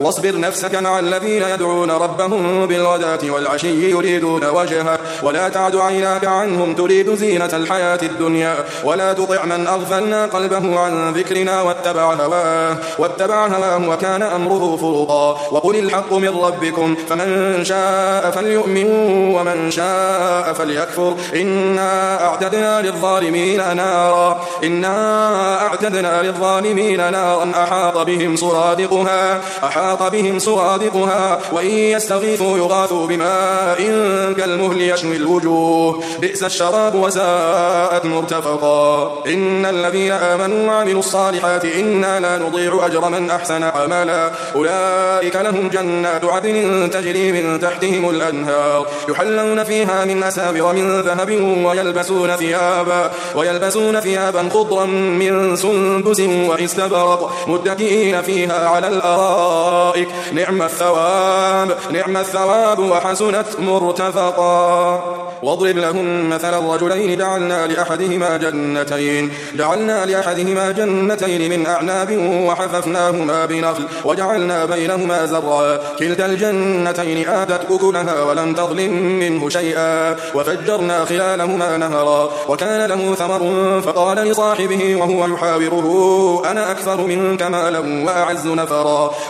واصبر نفسك مع الذين يدعون ربهم بالغداة والعشي يريدون وجهه ولا تعد عيناك عنهم تريد زينة الحياة الدنيا ولا تطع من أغفلنا قلبه عن ذكرنا واتبع هواه وكان أمره فرطا وقل الحق من ربكم فمن شاء فليؤمن ومن شاء فليكفر إنا أعتدنا للظالمين نارا أحاط بهم سرادقها وإن يستغيثوا يغاثوا بماء كالمهل يشوي الوجوه بئس الشراب وساءت مرتفقا إن الذين آمنوا وعملوا الصالحات إنا لا نضيع أجر من أحسن عملا أولئك لهم جنات عدن تجري من تحتهم الأنهار يحلون فيها من أساور من ذهب ويلبسون ثيابا خضرا من سندس واستبرق متكئين فيها على الأرائك نعم الثواب وحسنت مرتفقا واضرب لهم مثل الرجلين جعلنا لأحدهما جنتين من أعناب وحففناهما بنخل وجعلنا بينهما زرعا كلتا الجنتين آتت أكلها ولم تظلم منه شيئا وفجرنا خلالهما نهرا وكان له ثمر فقال لصاحبه وهو يحاوره أنا أكثر منك مالا وأعز نفرا